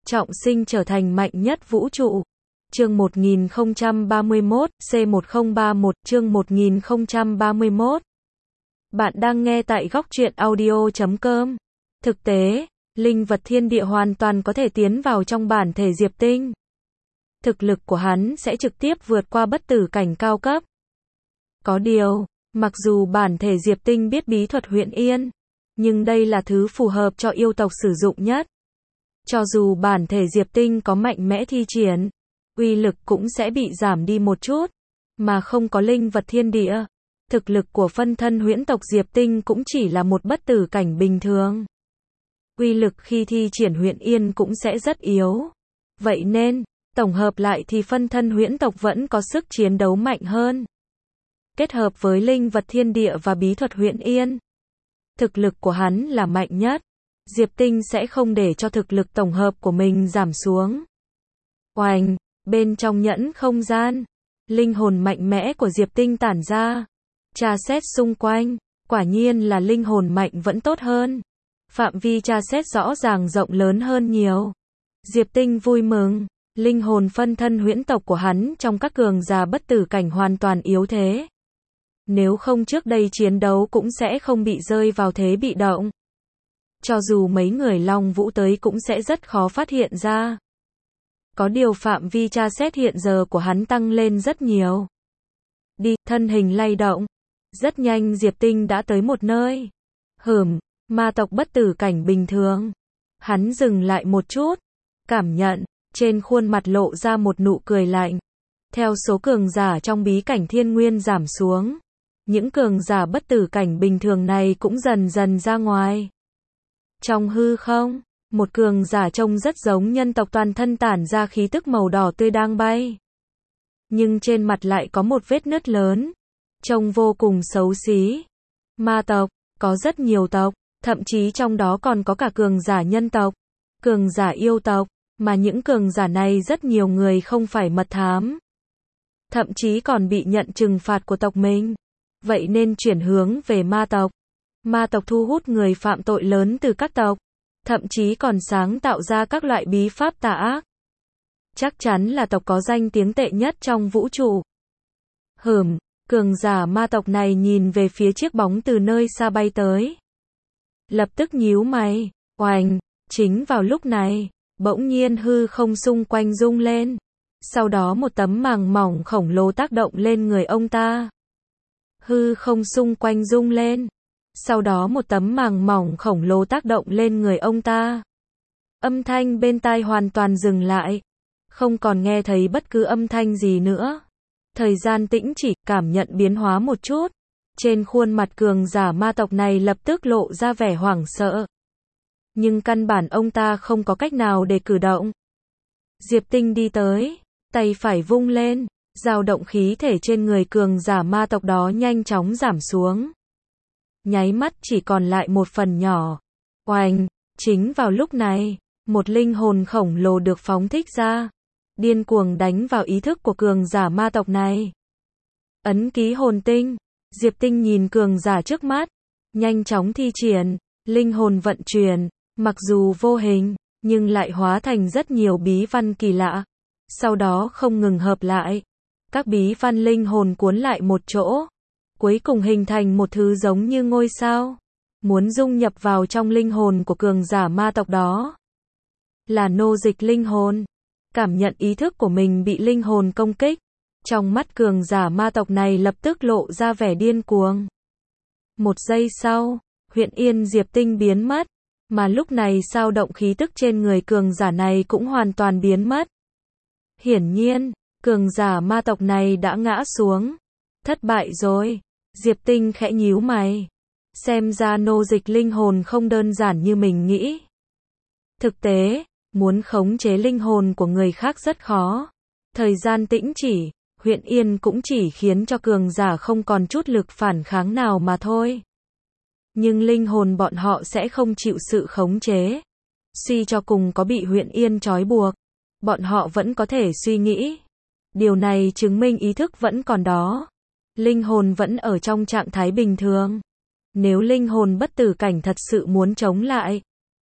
trọng sinh trở thành mạnh nhất vũ trụ. Chương 1031, C1031, chương 1031. Bạn đang nghe tại góc truyện audio.com. Thực tế, linh vật thiên địa hoàn toàn có thể tiến vào trong bản thể Diệp Tinh. Thực lực của hắn sẽ trực tiếp vượt qua bất tử cảnh cao cấp. Có điều, mặc dù bản thể Diệp Tinh biết bí thuật Huyền Yên, nhưng đây là thứ phù hợp cho yêu tộc sử dụng nhất. Cho dù bản thể Diệp Tinh có mạnh mẽ thi triển, uy lực cũng sẽ bị giảm đi một chút, mà không có linh vật thiên địa. Thực lực của phân thân huyễn tộc Diệp Tinh cũng chỉ là một bất tử cảnh bình thường. Uy lực khi thi triển Huyền Yên cũng sẽ rất yếu. Vậy nên, tổng hợp lại thì phân thân huyễn tộc vẫn có sức chiến đấu mạnh hơn. Kết hợp với linh vật thiên địa và bí thuật Huyền Yên, thực lực của hắn là mạnh nhất. Diệp Tinh sẽ không để cho thực lực tổng hợp của mình giảm xuống. Oành, bên trong nhẫn không gian, linh hồn mạnh mẽ của Diệp Tinh tản ra. Tra xét xung quanh, quả nhiên là linh hồn mạnh vẫn tốt hơn. Phạm vi tra xét rõ ràng rộng lớn hơn nhiều. Diệp Tinh vui mừng, linh hồn phân thân huyễn tộc của hắn trong các cường giả bất tử cảnh hoàn toàn yếu thế. Nếu không trước đây chiến đấu cũng sẽ không bị rơi vào thế bị động. Cho dù mấy người Long Vũ tới cũng sẽ rất khó phát hiện ra. Có điều phạm vi tra xét hiện giờ của hắn tăng lên rất nhiều. Đi, thân hình lay động. Rất nhanh Diệp Tinh đã tới một nơi. Ma tộc bất tử cảnh bình thường. Hắn dừng lại một chút. Cảm nhận, trên khuôn mặt lộ ra một nụ cười lạnh. Theo số cường giả trong bí cảnh thiên nguyên giảm xuống, những cường giả bất tử cảnh bình thường này cũng dần dần ra ngoài. Trong hư không, một cường giả trông rất giống nhân tộc toàn thân tản ra khí tức màu đỏ tươi đang bay. Nhưng trên mặt lại có một vết nứt lớn. Trông vô cùng xấu xí. Ma tộc, có rất nhiều tộc, thậm chí trong đó còn có cả cường giả nhân tộc, cường giả yêu tộc, mà những cường giả này rất nhiều người không phải mật thám. Thậm chí còn bị nhận trừng phạt của tộc mình. Vậy nên chuyển hướng về ma tộc. Ma tộc thu hút người phạm tội lớn từ các tộc, thậm chí còn sáng tạo ra các loại bí pháp tà ác. Chắc chắn là tộc có danh tiếng tệ nhất trong vũ trụ. Cường giả ma tộc này nhìn về phía chiếc bóng từ nơi xa bay tới. Lập tức nhíu mày, oành, chính vào lúc này, bỗng nhiên hư không xung quanh rung lên. Sau đó một tấm màng mỏng khổng lồ tác động lên người ông ta. Hư không xung quanh rung lên. Sau đó một tấm màng mỏng khổng lồ tác động lên người ông ta. Âm thanh bên tai hoàn toàn dừng lại. Không còn nghe thấy bất cứ âm thanh gì nữa. Thời gian tĩnh chỉ, cảm nhận biến hóa một chút. Trên khuôn mặt cường giả ma tộc này lập tức lộ ra vẻ hoảng sợ. Nhưng căn bản ông ta không có cách nào để cử động. Diệp Tinh đi tới, tay phải vung lên, dao động khí thể trên người cường giả ma tộc đó nhanh chóng giảm xuống. Nháy mắt chỉ còn lại một phần nhỏ. Oành, chính vào lúc này, một linh hồn khổng lồ được phóng thích ra, điên cuồng đánh vào ý thức của cường giả ma tộc này. Ấn ký hồn tinh. Diệp Tinh nhìn cường giả trước mắt, nhanh chóng thi triển, linh hồn vận chuyển, mặc dù vô hình, nhưng lại hóa thành rất nhiều bí văn kỳ lạ. Sau đó không ngừng hợp lại. Các bí văn linh hồn cuốn lại một chỗ, cuối cùng hình thành một thứ giống như ngôi sao, muốn dung nhập vào trong linh hồn của cường giả ma tộc đó. Là nô dịch linh hồn. Cảm nhận ý thức của mình bị linh hồn công kích. Trong mắt cường giả ma tộc này lập tức lộ ra vẻ điên cuồng. Một giây sau, Huyền Yên Diệp Tinh biến mất, mà lúc này sao động khí tức trên người cường giả này cũng hoàn toàn biến mất. Hiển nhiên, cường giả ma tộc này đã ngã xuống. Thất bại rồi. Diệp Tinh khẽ nhíu mày. Xem ra nô dịch linh hồn không đơn giản như mình nghĩ. Thực tế, muốn khống chế linh hồn của người khác rất khó. Thời gian tĩnh chỉ, Huyền Yên cũng chỉ khiến cho cường giả không còn chút lực phản kháng nào mà thôi. Nhưng linh hồn bọn họ sẽ không chịu sự khống chế. Suy cho cùng có bị Huyền Yên trói buộc, bọn họ vẫn có thể suy nghĩ. Điều này chứng minh ý thức vẫn còn đó. Linh hồn vẫn ở trong trạng thái bình thường. Nếu linh hồn bất tử cảnh thật sự muốn chống lại,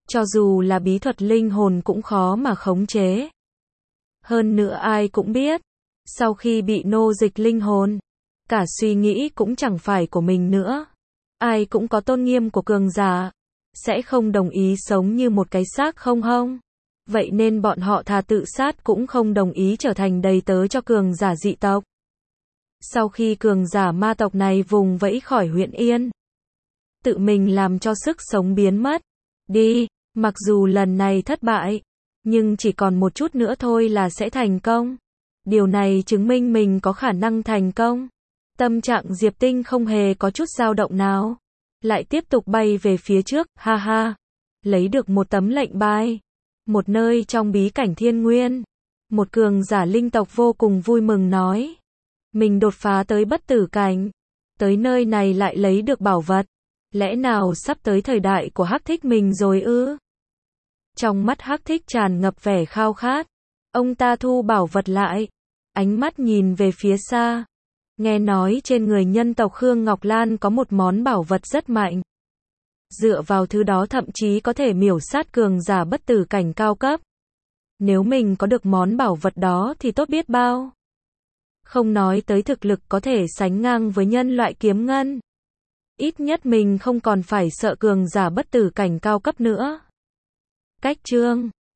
Cho dù là bí thuật linh hồn cũng khó mà khống chế. Hơn nữa ai cũng biết, sau khi bị nô dịch linh hồn, cả suy nghĩ cũng chẳng phải của mình nữa. Ai cũng có tôn nghiêm của cường giả, sẽ không đồng ý sống như một cái xác không hông. Vậy nên bọn họ thà tự sát cũng không đồng ý trở thành đầy tớ cho cường giả dị tộc. Sau khi cường giả ma tộc này vùng vẫy khỏi huyện Yên, tự mình làm cho sức sống biến mất đi, mặc dù lần này thất bại, nhưng chỉ còn một chút nữa thôi là sẽ thành công. Điều này chứng minh mình có khả năng thành công. Tâm trạng Diệp Tinh không hề có chút dao động nào, lại tiếp tục bay về phía trước, ha ha. Lấy được một tấm lệnh bài, một nơi trong bí cảnh thiên nguyên. Một cường giả linh tộc vô cùng vui mừng nói, mình đột phá tới bất tử cảnh, tới nơi này lại lấy được bảo vật, lẽ nào sắp tới thời đại của Hắc Thích mình rồi ư? Trong mắt Hắc Thích tràn ngập vẻ khao khát, ông ta thu bảo vật lại, ánh mắt nhìn về phía xa. Nghe nói trên người nhân tộc Khương Ngọc Lan có một món bảo vật rất mạnh. Dựa vào thứ đó thậm chí có thể miểu sát cường giả bất tử cảnh cao cấp. Nếu mình có được món bảo vật đó thì tốt biết bao. Không nói tới thực lực có thể sánh ngang với nhân loại kiếm ngân. Ít nhất mình không còn phải sợ cường giả bất tử cảnh cao cấp nữa. Cách chương